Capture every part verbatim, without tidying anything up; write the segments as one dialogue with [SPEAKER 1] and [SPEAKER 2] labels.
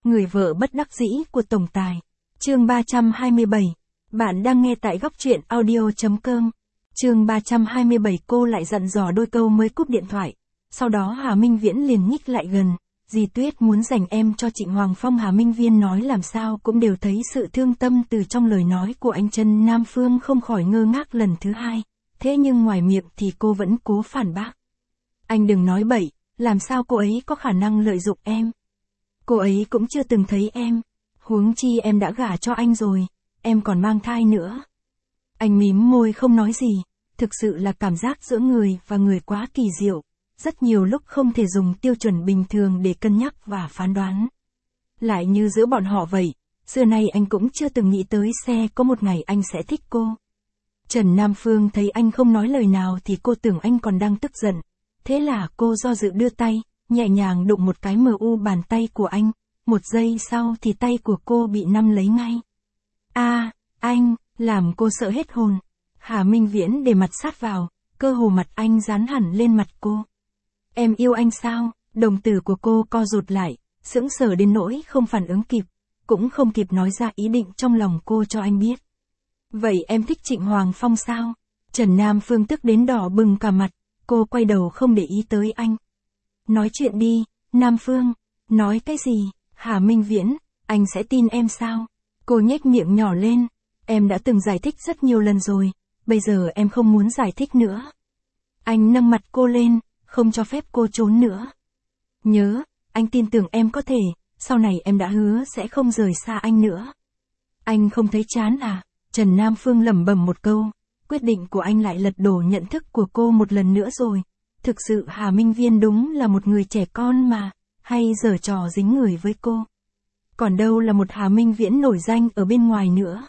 [SPEAKER 1] Người vợ bất đắc dĩ của tổng tài. Chương ba trăm hai mươi bảy. Bạn đang nghe tại góc truyện audio.com. Chương ba trăm hai mươi bảy. Cô lại dặn dò đôi câu mới cúp điện thoại. Sau đó Hà Minh Viễn liền nhích lại gần. Dì Tuyết muốn dành em cho Trịnh Hoàng Phong. Hà Minh Viễn nói làm sao cũng đều thấy sự thương tâm từ trong lời nói của anh. Trần Nam Phương không khỏi ngơ ngác lần thứ hai. Thế nhưng ngoài miệng thì cô vẫn cố phản bác. Anh đừng nói bậy, làm sao cô ấy có khả năng lợi dụng em. Cô ấy cũng chưa từng thấy em. Huống chi em đã gả cho anh rồi, em còn mang thai nữa. Anh mím môi không nói gì. Thực sự là cảm giác giữa người và người quá kỳ diệu. Rất nhiều lúc không thể dùng tiêu chuẩn bình thường để cân nhắc và phán đoán. Lại như giữa bọn họ vậy, xưa nay anh cũng chưa từng nghĩ tới sẽ có một ngày anh sẽ thích cô. Trần Nam Phương thấy anh không nói lời nào thì cô tưởng anh còn đang tức giận. Thế là cô do dự đưa tay, nhẹ nhàng đụng một cái mờ u bàn tay của anh. Một giây sau thì tay của cô bị nắm lấy ngay. A, à, anh, làm cô sợ hết hồn. Hà Minh Viễn để mặt sát vào, cơ hồ mặt anh dán hẳn lên mặt cô. Em yêu anh sao? Đồng tử của cô co rụt lại, sững sờ đến nỗi không phản ứng kịp, cũng không kịp nói ra ý định trong lòng cô cho anh biết. Vậy em thích Trịnh Hoàng Phong sao? Trần Nam Phương tức đến đỏ bừng cả mặt, cô quay đầu không để ý tới anh. Nói chuyện đi, Nam Phương. Nói cái gì? Hà Minh Viễn, anh sẽ tin em sao? Cô nhếch miệng nhỏ lên. Em đã từng giải thích rất nhiều lần rồi, bây giờ em không muốn giải thích nữa. Anh nâng mặt cô lên, không cho phép cô trốn nữa. Nhớ, anh tin tưởng em có thể, sau này em đã hứa sẽ không rời xa anh nữa. Anh không thấy chán à? Trần Nam Phương lẩm bẩm một câu, quyết định của anh lại lật đổ nhận thức của cô một lần nữa rồi. Thực sự Hà Minh Viễn đúng là một người trẻ con mà, hay giở trò dính người với cô. Còn đâu là một Hà Minh Viễn nổi danh ở bên ngoài nữa.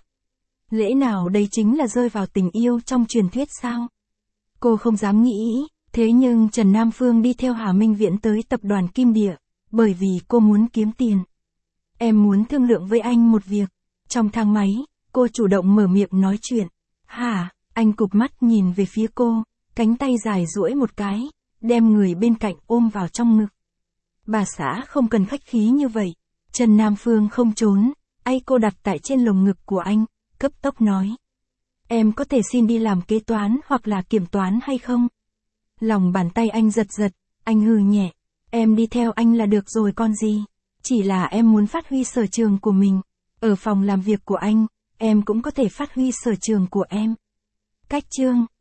[SPEAKER 1] Lẽ nào đây chính là rơi vào tình yêu trong truyền thuyết sao? Cô không dám nghĩ, thế nhưng Trần Nam Phương đi theo Hà Minh Viễn tới tập đoàn Kim Địa, bởi vì cô muốn kiếm tiền. Em muốn thương lượng với anh một việc. Trong thang máy, cô chủ động mở miệng nói chuyện. Hả? Anh cụp mắt nhìn về phía cô, cánh tay dài duỗi một cái, đem người bên cạnh ôm vào trong ngực. Bà xã không cần khách khí như vậy. Trần Nam Phương không trốn, tay cô đặt tại trên lồng ngực của anh, cấp tốc nói. Em có thể xin đi làm kế toán hoặc là kiểm toán hay không? Lòng bàn tay anh giật giật, anh hừ nhẹ. Em đi theo anh là được rồi con gì. Chỉ là em muốn phát huy sở trường của mình. Ở phòng làm việc của anh, em cũng có thể phát huy sở trường của em. Cách chương.